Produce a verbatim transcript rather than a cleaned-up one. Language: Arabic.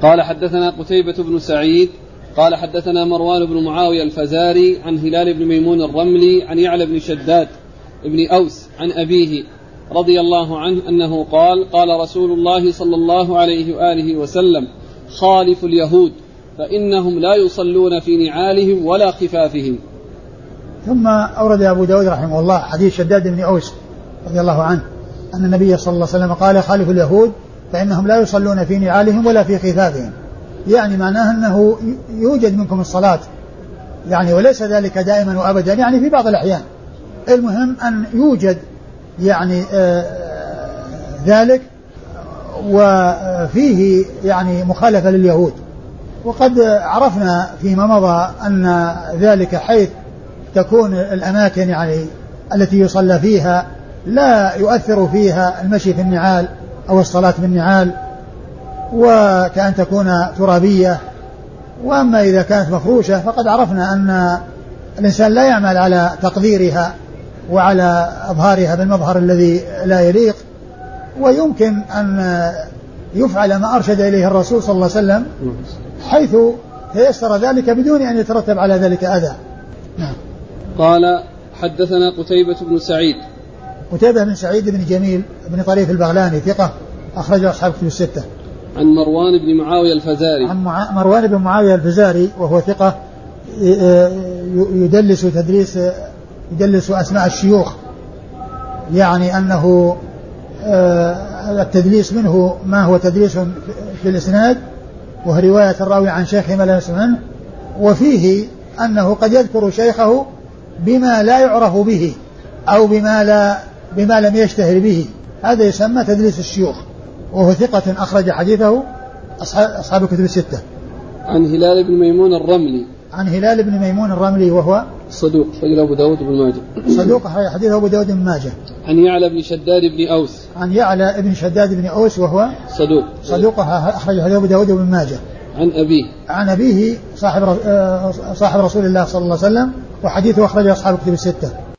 قال حدثنا قتيبة بن سعيد قال حدثنا مروان بن معاوية الفزاري عن هلال بن ميمون الرملي عن يعلى بن شداد بن أوس عن أبيه رضي الله عنه أنه قال قال رسول الله صلى الله عليه وآله وسلم خالف اليهود فإنهم لا يصلون في نعالهم ولا خفافهم. ثم أورد أبو داود رحمه الله حديث شداد بن أوس رضي الله عنه أن النبي صلى الله عليه وسلم قال خالف اليهود فإنهم لا يصلون في نعالهم ولا في خفافهم، يعني معناه أنه يوجد منكم الصلاة يعني وليس ذلك دائما وأبدا، يعني في بعض الأحيان، المهم أن يوجد يعني آه ذلك وفيه يعني مخالفة لليهود. وقد عرفنا فيما مضى أن ذلك حيث تكون الأماكن يعني التي يصلى فيها لا يؤثر فيها المشي في النعال أو الصلاة بالنعال، وكأن تكون ترابية. وأما إذا كانت مفروشة فقد عرفنا أن الإنسان لا يعمل على تقديرها وعلى إظهارها بالمظهر الذي لا يليق، ويمكن أن يفعل ما أرشد إليه الرسول صلى الله عليه وسلم حيث تيسر ذلك بدون أن يترتب على ذلك أذى. نعم. قال حدثنا قتيبة بن سعيد. قتيبة بن سعيد بن جميل بن طريف البغلاني ثقة أخرج أصحاب كتب الستة. عن مروان بن معاوية الفزاري. عن مروان بن معاوية الفزاري وهو ثقة يدلس تدليس يدلس أسماء الشيوخ، يعني أنه التدليس منه ما هو تدليس في الإسناد وهو رواية الراوي عن شيخ ما لا يسمع منه، وفيه أنه قد يذكر شيخه بما لا يعرف به أو بما, لا بما لم يشتهر به، هذا يسمى تدليس الشيوخ، وهو ثقة أخرج حديثه أصحاب الكتب الستة. عن هلال بن ميمون الرملي. عن هلال بن ميمون الرملي وهو صدوق أخرجه أبو داود بن ماجه. صدوق أخرج حديثه أبو داود بن ماجه. عن يعلى بن شداد بن أوس. عن يعلى بن شداد بن أوس وهو صدوق صدوق أخرج حديثه أبو داود بن ماجه. عن أبيه. عن أبيه صاحب صاحب رسول الله صلى الله عليه وسلم، وحديثه أخرجه أصحاب الكتب الستة.